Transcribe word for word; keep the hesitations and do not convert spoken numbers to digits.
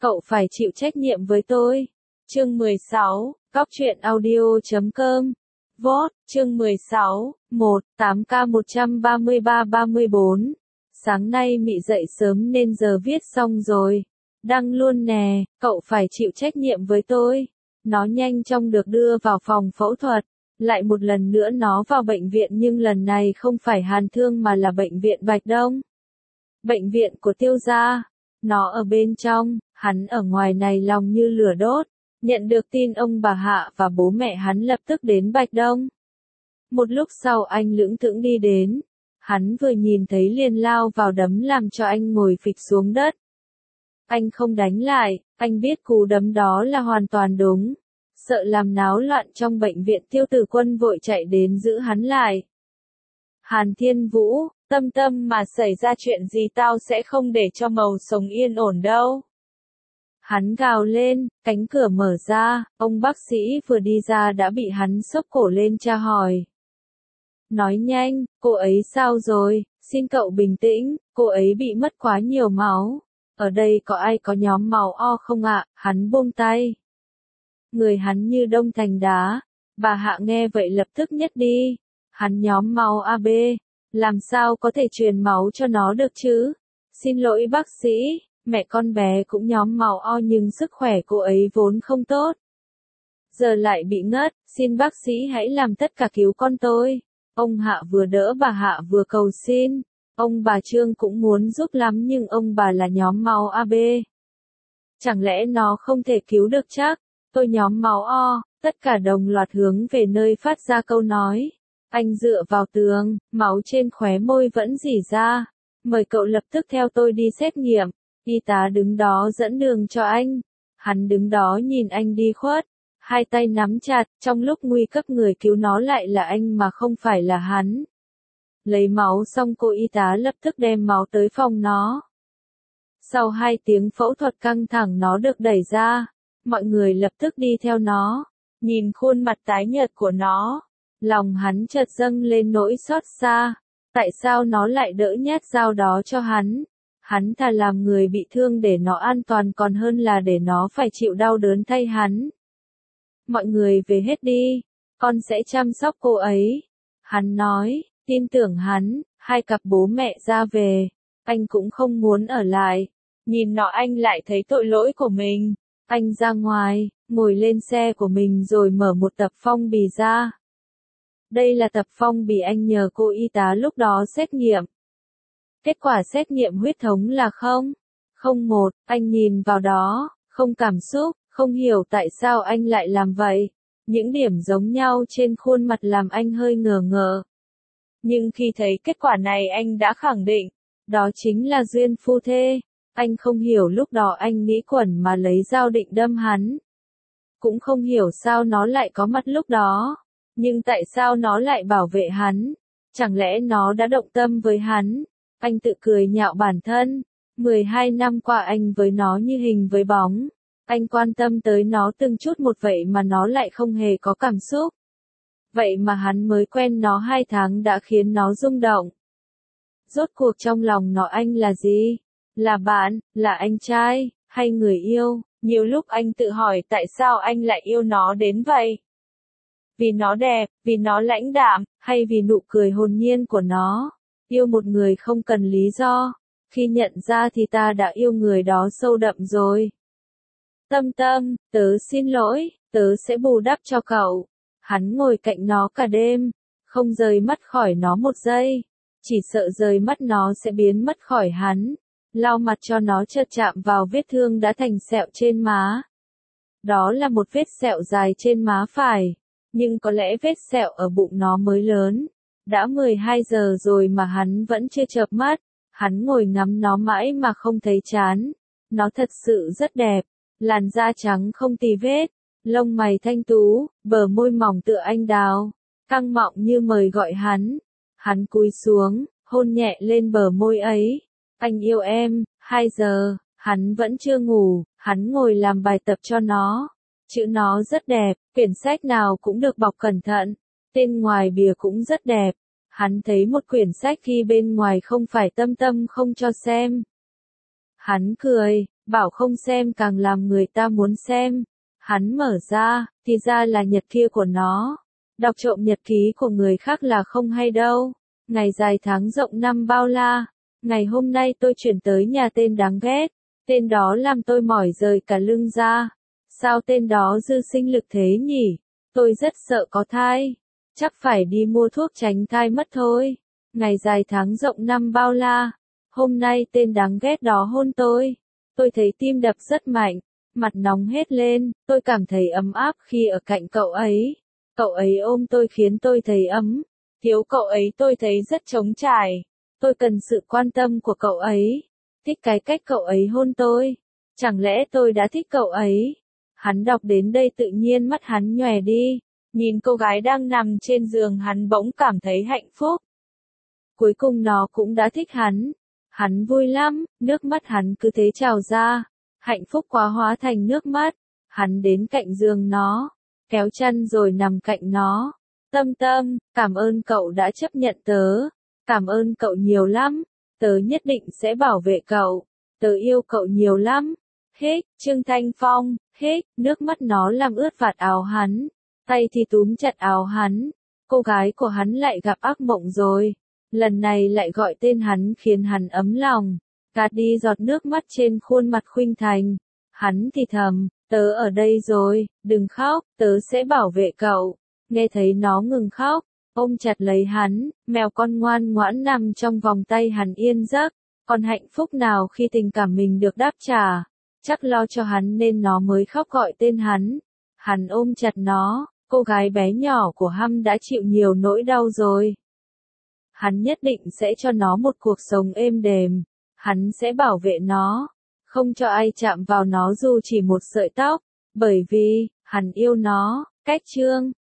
cậu phải chịu trách nhiệm với tôi. Chương mười sáu, Cóc truyện audio chấm com. Vote, chương mười sáu, một, tám K một ba ba ba bốn. Sáng nay Mị dậy sớm nên giờ viết xong rồi. Đăng luôn nè, cậu phải chịu trách nhiệm với tôi. Nó nhanh chóng được đưa vào phòng phẫu thuật. Lại một lần nữa nó vào bệnh viện nhưng lần này không phải Hàn Thương mà là bệnh viện Bạch Đông. Bệnh viện của Tiêu gia. Nó ở bên trong, hắn ở ngoài này lòng như lửa đốt. Nhận được tin ông bà Hạ và bố mẹ hắn lập tức đến Bạch Đông. Một lúc sau anh lững thững đi đến. Hắn vừa nhìn thấy liền lao vào đấm làm cho anh ngồi phịch xuống đất. Anh không đánh lại, anh biết cú đấm đó là hoàn toàn đúng. Sợ làm náo loạn trong bệnh viện Tiêu Tử Quân vội chạy đến giữ hắn lại. Hàn Thiên Vũ, Tâm Tâm mà xảy ra chuyện gì tao sẽ không để cho màu sống yên ổn đâu. Hắn gào lên, cánh cửa mở ra, ông bác sĩ vừa đi ra đã bị hắn xốc cổ lên tra hỏi. Nói nhanh, cô ấy sao rồi, xin cậu bình tĩnh, cô ấy bị mất quá nhiều máu. Ở đây có ai có nhóm máu O không ạ? Hắn buông tay. Người hắn như đông thành đá. Bà Hạ nghe vậy lập tức nhét đi. Hắn nhóm máu A B. Làm sao có thể truyền máu cho nó được chứ? Xin lỗi bác sĩ, mẹ con bé cũng nhóm máu O nhưng sức khỏe cô ấy vốn không tốt. Giờ lại bị ngất, xin bác sĩ hãy làm tất cả cứu con tôi. Ông Hạ vừa đỡ bà Hạ vừa cầu xin. Ông bà Trương cũng muốn giúp lắm nhưng ông bà là nhóm máu A B. Chẳng lẽ nó không thể cứu được chắc? Tôi nhóm máu O, tất cả đồng loạt hướng về nơi phát ra câu nói. Anh dựa vào tường, máu trên khóe môi vẫn rỉ ra. Mời cậu lập tức theo tôi đi xét nghiệm. Y tá đứng đó dẫn đường cho anh. Hắn đứng đó nhìn anh đi khuất. Hai tay nắm chặt, trong lúc nguy cấp người cứu nó lại là anh mà không phải là hắn. Lấy máu xong cô y tá lập tức đem máu tới phòng nó. Sau hai tiếng phẫu thuật căng thẳng nó được đẩy ra. Mọi người lập tức đi theo nó. Nhìn khuôn mặt tái nhợt của nó. Lòng hắn chợt dâng lên nỗi xót xa. Tại sao nó lại đỡ nhát dao đó cho hắn? Hắn thà làm người bị thương để nó an toàn còn hơn là để nó phải chịu đau đớn thay hắn. Mọi người về hết đi. Con sẽ chăm sóc cô ấy. Hắn nói, tin tưởng hắn, hai cặp bố mẹ ra về. Anh cũng không muốn ở lại. Nhìn nó anh lại thấy tội lỗi của mình. Anh ra ngoài, ngồi lên xe của mình rồi mở một tập phong bì ra. Đây là tập phong bì anh nhờ cô y tá lúc đó xét nghiệm. Kết quả xét nghiệm huyết thống là không. Không một, anh nhìn vào đó, không cảm xúc, không hiểu tại sao anh lại làm vậy. Những điểm giống nhau trên khuôn mặt làm anh hơi ngờ ngợ. Nhưng khi thấy kết quả này anh đã khẳng định, đó chính là duyên phu thê. Anh không hiểu lúc đó anh nghĩ quẩn mà lấy dao định đâm hắn. Cũng không hiểu sao nó lại có mặt lúc đó. Nhưng tại sao nó lại bảo vệ hắn? Chẳng lẽ nó đã động tâm với hắn? Anh tự cười nhạo bản thân. mười hai năm qua anh với nó như hình với bóng. Anh quan tâm tới nó từng chút một vậy mà nó lại không hề có cảm xúc. Vậy mà hắn mới quen nó hai tháng đã khiến nó rung động. Rốt cuộc trong lòng nó anh là gì? Là bạn, là anh trai, hay người yêu? Nhiều lúc anh tự hỏi tại sao anh lại yêu nó đến vậy? Vì nó đẹp, vì nó lãnh đạm, hay vì nụ cười hồn nhiên của nó? Yêu một người không cần lý do. Khi nhận ra thì ta đã yêu người đó sâu đậm rồi. Tâm Tâm, tớ xin lỗi, tớ sẽ bù đắp cho cậu. Hắn ngồi cạnh nó cả đêm, không rời mắt khỏi nó một giây. Chỉ sợ rời mắt nó sẽ biến mất khỏi hắn. Lau mặt cho nó chợt chạm vào vết thương đã thành sẹo trên má. Đó là một vết sẹo dài trên má phải. Nhưng có lẽ vết sẹo ở bụng nó mới lớn. Đã mười hai giờ rồi mà hắn vẫn chưa chợp mắt. Hắn ngồi ngắm nó mãi mà không thấy chán. Nó thật sự rất đẹp. Làn da trắng không tì vết. Lông mày thanh tú, bờ môi mỏng tựa anh đào. Căng mọng như mời gọi hắn. Hắn cúi xuống, hôn nhẹ lên bờ môi ấy. Anh yêu em, hai giờ, hắn vẫn chưa ngủ, hắn ngồi làm bài tập cho nó. Chữ nó rất đẹp, quyển sách nào cũng được bọc cẩn thận. Tên ngoài bìa cũng rất đẹp. Hắn thấy một quyển sách khi bên ngoài không phải Tâm Tâm không cho xem. Hắn cười, bảo không xem càng làm người ta muốn xem. Hắn mở ra, thì ra là nhật ký của nó. Đọc trộm nhật ký của người khác là không hay đâu. Ngày dài tháng rộng năm bao la. Ngày hôm nay tôi chuyển tới nhà tên đáng ghét. Tên đó làm tôi mỏi rời cả lưng ra. Sao tên đó dư sinh lực thế nhỉ? Tôi rất sợ có thai. Chắc phải đi mua thuốc tránh thai mất thôi. Ngày dài tháng rộng năm bao la. Hôm nay tên đáng ghét đó hôn tôi. Tôi thấy tim đập rất mạnh. Mặt nóng hết lên. Tôi cảm thấy ấm áp khi ở cạnh cậu ấy. Cậu ấy ôm tôi khiến tôi thấy ấm. Thiếu cậu ấy tôi thấy rất trống trải. Tôi cần sự quan tâm của cậu ấy. Thích cái cách cậu ấy hôn tôi. Chẳng lẽ tôi đã thích cậu ấy? Hắn đọc đến đây tự nhiên mắt hắn nhòe đi. Nhìn cô gái đang nằm trên giường hắn bỗng cảm thấy hạnh phúc. Cuối cùng nó cũng đã thích hắn. Hắn vui lắm, nước mắt hắn cứ thế trào ra. Hạnh phúc quá hóa thành nước mắt. Hắn đến cạnh giường nó. Kéo chân rồi nằm cạnh nó. Tâm Tâm, cảm ơn cậu đã chấp nhận tớ. Cảm ơn cậu nhiều lắm. Tớ nhất định sẽ bảo vệ cậu. Tớ yêu cậu nhiều lắm. Hích, Trương Thanh Phong, hích, nước mắt nó làm ướt vạt áo hắn. Tay thì túm chặt áo hắn. Cô gái của hắn lại gặp ác mộng rồi. Lần này lại gọi tên hắn khiến hắn ấm lòng. Gạt đi giọt nước mắt trên khuôn mặt khuynh thành. Hắn thì thầm, tớ ở đây rồi, đừng khóc, tớ sẽ bảo vệ cậu. Nghe thấy nó ngừng khóc, ôm chặt lấy hắn, mèo con ngoan ngoãn nằm trong vòng tay hắn yên giấc. Còn hạnh phúc nào khi tình cảm mình được đáp trả. Chắc lo cho hắn nên nó mới khóc gọi tên hắn. Hắn ôm chặt nó, cô gái bé nhỏ của hắn đã chịu nhiều nỗi đau rồi. Hắn nhất định sẽ cho nó một cuộc sống êm đềm. Hắn sẽ bảo vệ nó, không cho ai chạm vào nó dù chỉ một sợi tóc, bởi vì, hắn yêu nó. Cách chương